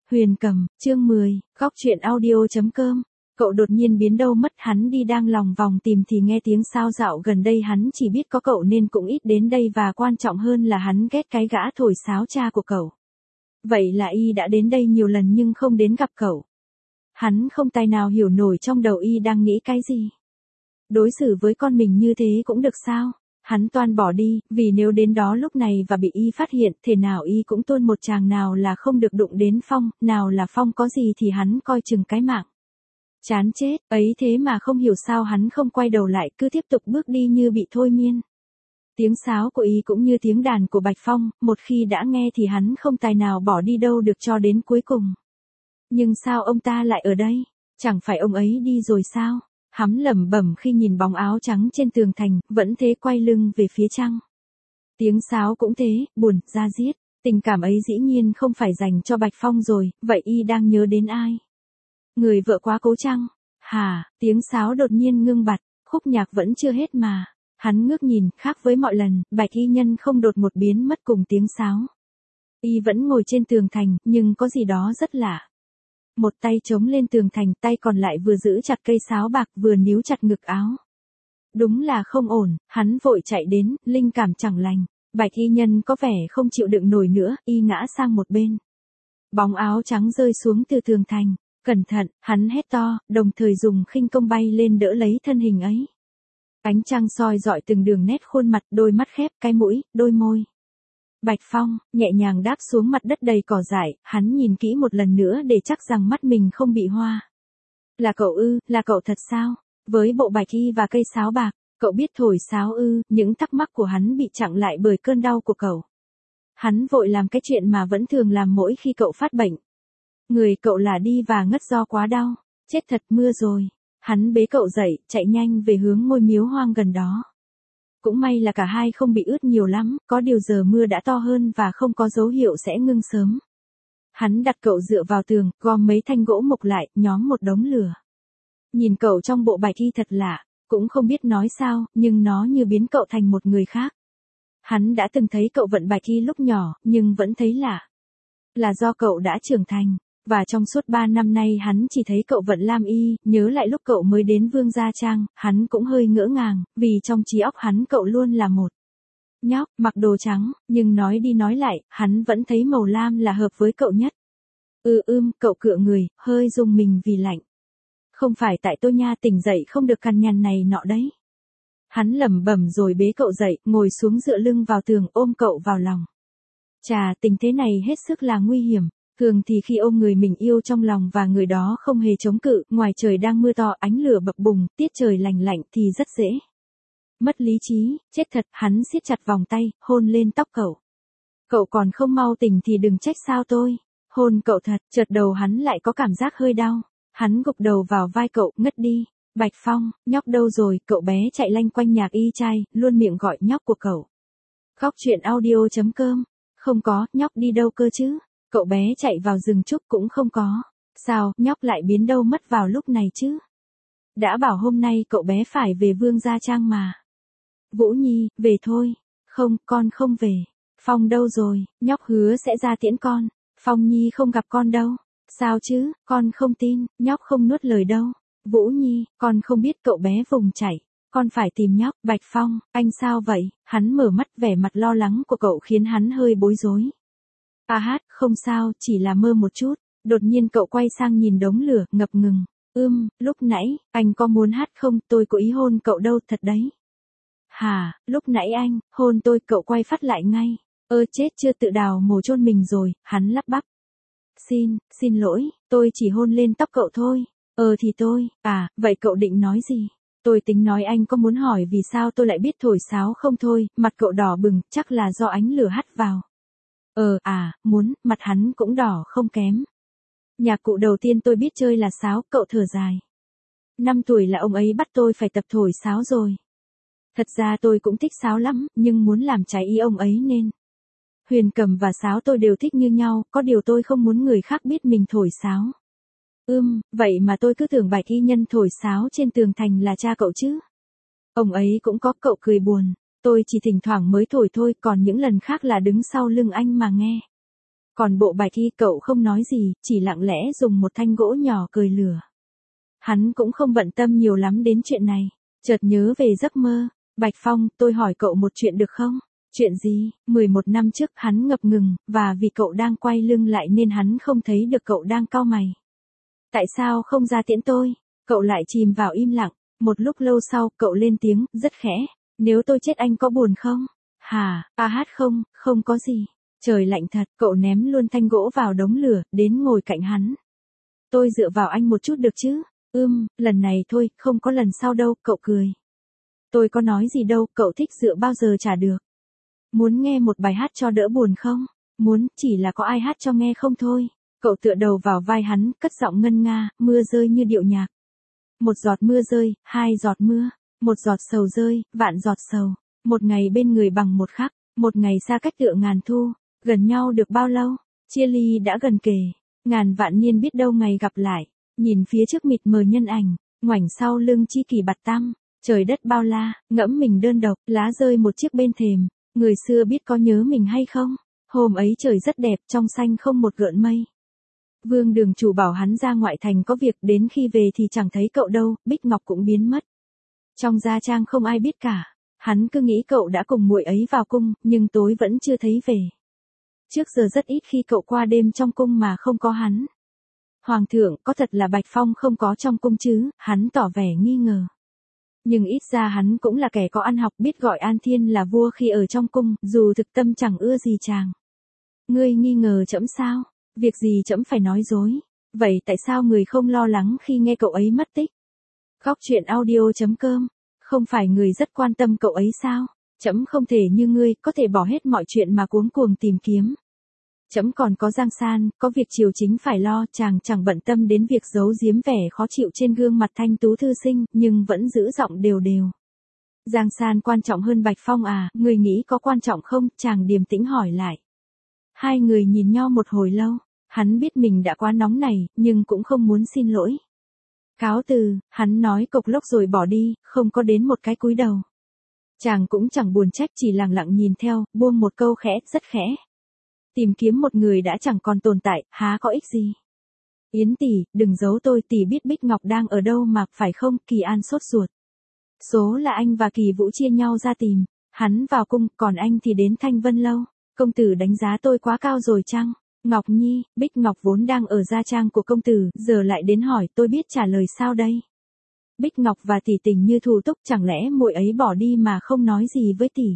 Huyền Cầm, chương 10, góc truyện audio.com. Cậu đột nhiên biến đâu mất, hắn đi đang lòng vòng tìm thì nghe tiếng sao dạo gần đây, hắn chỉ biết có cậu nên cũng ít đến đây, và quan trọng hơn là hắn ghét cái gã thổi sáo cha của cậu. Vậy là y đã đến đây nhiều lần nhưng không đến gặp cậu. Hắn không tài nào hiểu nổi trong đầu y đang nghĩ cái gì. Đối xử với con mình như thế cũng được sao? Hắn toan bỏ đi, vì nếu đến đó lúc này và bị y phát hiện, thể nào y cũng tuôn một tràng, nào là không được đụng đến Phong, nào là Phong có gì thì hắn coi chừng cái mạng. Chán chết, ấy thế mà không hiểu sao hắn không quay đầu lại, cứ tiếp tục bước đi như bị thôi miên. Tiếng sáo của y cũng như tiếng đàn của Bạch Phong, một khi đã nghe thì hắn không tài nào bỏ đi đâu được cho đến cuối cùng. Nhưng sao ông ta lại ở đây? Chẳng phải ông ấy đi rồi sao? Hắn lẩm bẩm khi nhìn bóng áo trắng trên tường thành, vẫn thế quay lưng về phía trăng. Tiếng sáo cũng thế, buồn, da diết. Tình cảm ấy dĩ nhiên không phải dành cho Bạch Phong rồi, vậy y đang nhớ đến ai? Người vợ quá cố chăng? Hả, tiếng sáo đột nhiên ngưng bặt, khúc nhạc vẫn chưa hết mà. Hắn ngước nhìn, khác với mọi lần, Bạch y nhân không đột một biến mất cùng tiếng sáo. Y vẫn ngồi trên tường thành, nhưng có gì đó rất lạ. Một tay chống lên tường thành, tay còn lại vừa giữ chặt cây sáo bạc vừa níu chặt ngực áo. Đúng là không ổn, hắn vội chạy đến, linh cảm chẳng lành. Bạch y nhân có vẻ không chịu đựng nổi nữa, y ngã sang một bên. Bóng áo trắng rơi xuống từ tường thành. Cẩn thận, hắn hét to, đồng thời dùng khinh công bay lên đỡ lấy thân hình ấy. Ánh trăng soi rọi từng đường nét khuôn mặt, đôi mắt khép, cái mũi, đôi môi. Bạch Phong, nhẹ nhàng đáp xuống mặt đất đầy cỏ dại, hắn nhìn kỹ một lần nữa để chắc rằng mắt mình không bị hoa. Là cậu ư, là cậu thật sao? Với bộ bạch y và cây sáo bạc, cậu biết thổi sáo ư? Những thắc mắc của hắn bị chặn lại bởi cơn đau của cậu. Hắn vội làm cái chuyện mà vẫn thường làm mỗi khi cậu phát bệnh. Người cậu là đi và ngất do quá đau. Chết thật, mưa rồi. Hắn bế cậu dậy, chạy nhanh về hướng ngôi miếu hoang gần đó. Cũng may là cả hai không bị ướt nhiều lắm, có điều giờ mưa đã to hơn và không có dấu hiệu sẽ ngưng sớm. Hắn đặt cậu dựa vào tường, gom mấy thanh gỗ mục lại, nhóm một đống lửa. Nhìn cậu trong bộ bạch y thật lạ, cũng không biết nói sao, nhưng nó như biến cậu thành một người khác. Hắn đã từng thấy cậu vận bạch y lúc nhỏ, nhưng vẫn thấy lạ. Là do cậu đã trưởng thành. Và trong suốt 3 năm nay hắn chỉ thấy cậu vận lam y, nhớ lại lúc cậu mới đến Vương Gia Trang, hắn cũng hơi ngỡ ngàng, vì trong trí óc hắn cậu luôn là một nhóc, mặc đồ trắng, nhưng nói đi nói lại, hắn vẫn thấy màu lam là hợp với cậu nhất. Cậu cựa người, hơi rùng mình vì lạnh. Không phải tại tôi nha, tỉnh dậy không được cằn nhằn này nọ đấy. Hắn lẩm bẩm rồi bế cậu dậy, ngồi xuống dựa lưng vào tường, ôm cậu vào lòng. Chà, tình thế này hết sức là nguy hiểm. Thường thì khi ôm người mình yêu trong lòng và người đó không hề chống cự, ngoài trời đang mưa to, ánh lửa bập bùng, tiết trời lành lạnh thì rất dễ mất lý trí, chết thật. Hắn siết chặt vòng tay, hôn lên tóc cậu. Cậu còn không mau tỉnh thì đừng trách sao tôi hôn cậu thật. Chợt đầu hắn lại có cảm giác hơi đau. Hắn gục đầu vào vai cậu, ngất đi. Bạch Phong, nhóc đâu rồi? Cậu bé chạy lanh quanh nhạc y chai, luôn miệng gọi nhóc của cậu. Góc truyện audio.com. Không có, nhóc đi đâu cơ chứ? Cậu bé chạy vào rừng trúc cũng không có. Sao, nhóc lại biến đâu mất vào lúc này chứ? Đã bảo hôm nay cậu bé phải về Vương Gia Trang mà. Vũ Nhi, về thôi. Không, con không về. Phong đâu rồi? Nhóc hứa sẽ ra tiễn con. Phong Nhi không gặp con đâu. Sao chứ, con không tin, nhóc không nuốt lời đâu. Vũ Nhi, con không biết cậu bé vùng chạy. Con phải tìm nhóc. Bạch Phong, anh sao vậy? Hắn mở mắt, vẻ mặt lo lắng của cậu khiến hắn hơi bối rối. Không sao, chỉ là mơ một chút. Đột nhiên cậu quay sang nhìn đống lửa, ngập ngừng. Lúc nãy, anh có muốn hát không? Tôi có ý hôn cậu đâu, thật đấy. Hả, lúc nãy anh, hôn tôi? Cậu quay phát lại ngay. Chết chưa, tự đào mồ chôn mình rồi, hắn lắp bắp. Xin lỗi, tôi chỉ hôn lên tóc cậu thôi. Thì tôi, vậy cậu định nói gì? Tôi tính nói anh có muốn hỏi vì sao tôi lại biết thổi sáo không thôi. Mặt cậu đỏ bừng, chắc là do ánh lửa hắt vào. Muốn, mặt hắn cũng đỏ không kém. Nhạc cụ đầu tiên tôi biết chơi là sáo, cậu thở dài. 5 tuổi là ông ấy bắt tôi phải tập thổi sáo rồi. Thật ra tôi cũng thích sáo lắm, nhưng muốn làm trái ý ông ấy nên. Huyền cầm và sáo tôi đều thích như nhau, có điều tôi không muốn người khác biết mình thổi sáo. Vậy mà tôi cứ tưởng bạch y nhân thổi sáo trên tường thành là cha cậu chứ. Ông ấy cũng có, cậu cười buồn. Tôi chỉ thỉnh thoảng mới thổi thôi, còn những lần khác là đứng sau lưng anh mà nghe. Còn bộ bài thi cậu không nói gì, chỉ lặng lẽ dùng một thanh gỗ nhỏ cười lửa. Hắn cũng không bận tâm nhiều lắm đến chuyện này. Chợt nhớ về giấc mơ. Bạch Phong, tôi hỏi cậu một chuyện được không? Chuyện gì? 11 năm trước hắn ngập ngừng, và vì cậu đang quay lưng lại nên hắn không thấy được cậu đang cau mày. Tại sao không ra tiễn tôi? Cậu lại chìm vào im lặng. Một lúc lâu sau, cậu lên tiếng, rất khẽ. Nếu tôi chết anh có buồn không? Hả, không, không có gì. Trời lạnh thật, cậu ném luôn thanh gỗ vào đống lửa, đến ngồi cạnh hắn. Tôi dựa vào anh một chút được chứ? Lần này thôi, không có lần sau đâu, cậu cười. Tôi có nói gì đâu, cậu thích dựa bao giờ chả được. Muốn nghe một bài hát cho đỡ buồn không? Muốn, chỉ là có ai hát cho nghe không thôi. Cậu tựa đầu vào vai hắn, cất giọng ngân nga, mưa rơi như điệu nhạc. Một giọt mưa rơi, hai giọt mưa, một giọt sầu rơi, vạn giọt sầu. Một ngày bên người bằng một khắc, một ngày xa cách tựa ngàn thu. Gần nhau được bao lâu? Chia ly đã gần kề. Ngàn vạn niên biết đâu ngày gặp lại. Nhìn phía trước mịt mờ nhân ảnh, ngoảnh sau lưng chi kỷ bạt tăm. Trời đất bao la, ngẫm mình đơn độc, lá rơi một chiếc bên thềm. Người xưa biết có nhớ mình hay không? Hôm ấy trời rất đẹp, trong xanh không một gợn mây. Vương đường chủ bảo hắn ra ngoại thành có việc, đến khi về thì chẳng thấy cậu đâu, Bích Ngọc cũng biến mất. Trong gia trang không ai biết cả. Hắn cứ nghĩ cậu đã cùng muội ấy vào cung, nhưng tối vẫn chưa thấy về. Trước giờ rất ít khi cậu qua đêm trong cung mà không có hắn. Hoàng thượng, có thật là Bạch Phong không có trong cung chứ? Hắn tỏ vẻ nghi ngờ. Nhưng ít ra hắn cũng là kẻ có ăn học, biết gọi An Thiên là vua khi ở trong cung, dù thực tâm chẳng ưa gì chàng. Ngươi nghi ngờ trẫm sao? Việc gì trẫm phải nói dối? Vậy tại sao người không lo lắng khi nghe cậu ấy mất tích? Góc truyện audio.com. Không phải người rất quan tâm cậu ấy sao? Trẫm không thể như ngươi, có thể bỏ hết mọi chuyện mà cuống cuồng tìm kiếm. Trẫm còn có Giang San, có việc triều chính phải lo, chàng chẳng bận tâm đến việc giấu giếm vẻ khó chịu trên gương mặt thanh tú thư sinh, nhưng vẫn giữ giọng đều đều. Giang San quan trọng hơn Bạch Phong à, người nghĩ có quan trọng không? Chàng điềm tĩnh hỏi lại. Hai người nhìn nhau một hồi lâu, hắn biết mình đã quá nóng này, nhưng cũng không muốn xin lỗi. Cáo từ, hắn nói cộc lốc rồi bỏ đi, không có đến một cái cúi đầu. Chàng cũng chẳng buồn trách, chỉ lặng lặng nhìn theo, buông một câu khẽ, rất khẽ. Tìm kiếm một người đã chẳng còn tồn tại, há có ích gì. Yến tỷ, đừng giấu tôi, tỷ biết Bích Ngọc đang ở đâu mà, phải không? Kỳ An sốt ruột. Số là anh và Kỳ Vũ chia nhau ra tìm. Hắn vào cung, còn anh thì đến Thanh Vân Lâu. Công tử đánh giá tôi quá cao rồi chăng? Ngọc Nhi, Bích Ngọc vốn đang ở gia trang của công tử, giờ lại đến hỏi, tôi biết trả lời sao đây? Bích Ngọc và tỷ tình như thù túc, chẳng lẽ muội ấy bỏ đi mà không nói gì với tỷ?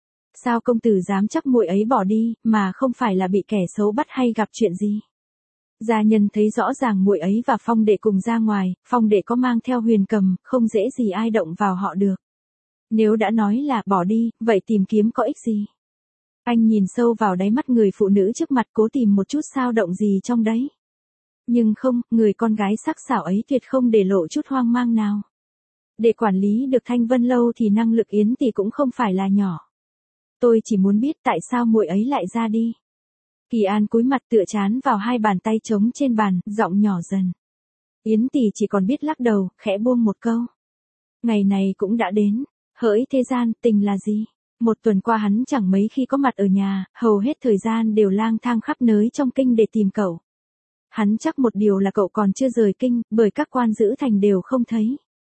Sao công tử dám chắc muội ấy bỏ đi, mà không phải là bị kẻ xấu bắt hay gặp chuyện gì? Gia nhân thấy rõ ràng muội ấy và Phong đệ cùng ra ngoài, Phong đệ có mang theo Huyền Cầm, không dễ gì ai động vào họ được. Nếu đã nói là bỏ đi, vậy tìm kiếm có ích gì? Anh nhìn sâu vào đáy mắt người phụ nữ trước mặt, cố tìm một chút sao động gì trong đấy. Nhưng không, người con gái sắc sảo ấy tuyệt không để lộ chút hoang mang nào. Để quản lý được Thanh Vân Lâu thì năng lực Yến tỷ cũng không phải là nhỏ. Tôi chỉ muốn biết tại sao muội ấy lại ra đi. Kỳ An cúi mặt tựa trán vào hai bàn tay trống trên bàn, giọng nhỏ dần. Yến tỷ chỉ còn biết lắc đầu, khẽ buông một câu. Ngày này cũng đã đến. Hỡi thế gian, tình là gì? Một tuần qua hắn chẳng mấy khi có mặt ở nhà, hầu hết thời gian đều lang thang khắp nơi trong kinh để tìm cậu. Hắn chắc một điều là cậu còn chưa rời kinh, bởi các quan giữ thành đều không thấy.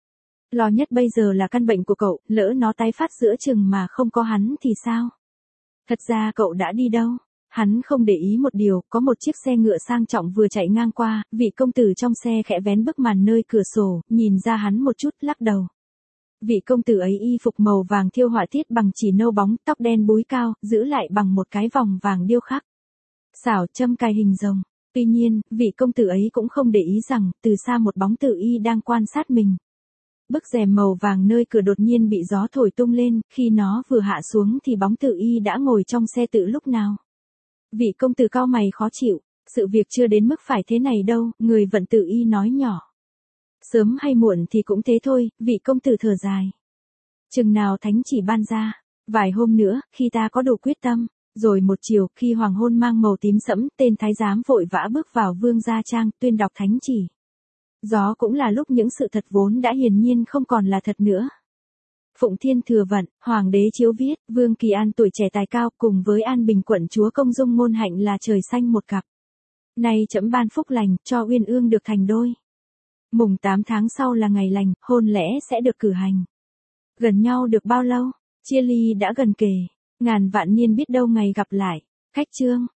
Lo nhất bây giờ là căn bệnh của cậu, lỡ nó tái phát giữa chừng mà không có hắn thì sao? Thật ra cậu đã đi đâu? Hắn không để ý một điều, có một chiếc xe ngựa sang trọng vừa chạy ngang qua, vị công tử trong xe khẽ vén bức màn nơi cửa sổ, nhìn ra hắn một chút, lắc đầu. Vị công tử ấy y phục màu vàng thiêu họa tiết bằng chỉ nâu bóng, tóc đen búi cao, giữ lại bằng một cái vòng vàng điêu khắc. Xảo châm cài hình rồng. Tuy nhiên, vị công tử ấy cũng không để ý rằng, từ xa một bóng tử y đang quan sát mình. Bức rèm màu vàng nơi cửa đột nhiên bị gió thổi tung lên, khi nó vừa hạ xuống thì bóng tử y đã ngồi trong xe từ lúc nào. Vị công tử cau mày khó chịu, sự việc chưa đến mức phải thế này đâu, người vận tử y nói nhỏ. Sớm hay muộn thì cũng thế thôi, vị công tử thở dài. Chừng nào thánh chỉ ban ra, vài hôm nữa, khi ta có đủ quyết tâm, rồi một chiều, khi hoàng hôn mang màu tím sẫm, tên thái giám vội vã bước vào vương gia trang, tuyên đọc thánh chỉ. Gió cũng là lúc những sự thật vốn đã hiển nhiên không còn là thật nữa. Phụng Thiên Thừa Vận, Hoàng đế chiếu viết, Vương Kỳ An tuổi trẻ tài cao cùng với An Bình quận chúa Công Dung ngôn hạnh là trời xanh một cặp. Nay trẫm ban phúc lành, cho uyên ương được thành đôi. Mùng 8 tháng sau là ngày lành, hôn lễ sẽ được cử hành. Gần nhau được bao lâu? Chia ly đã gần kề. Ngàn vạn niên biết đâu ngày gặp lại. Khách chương.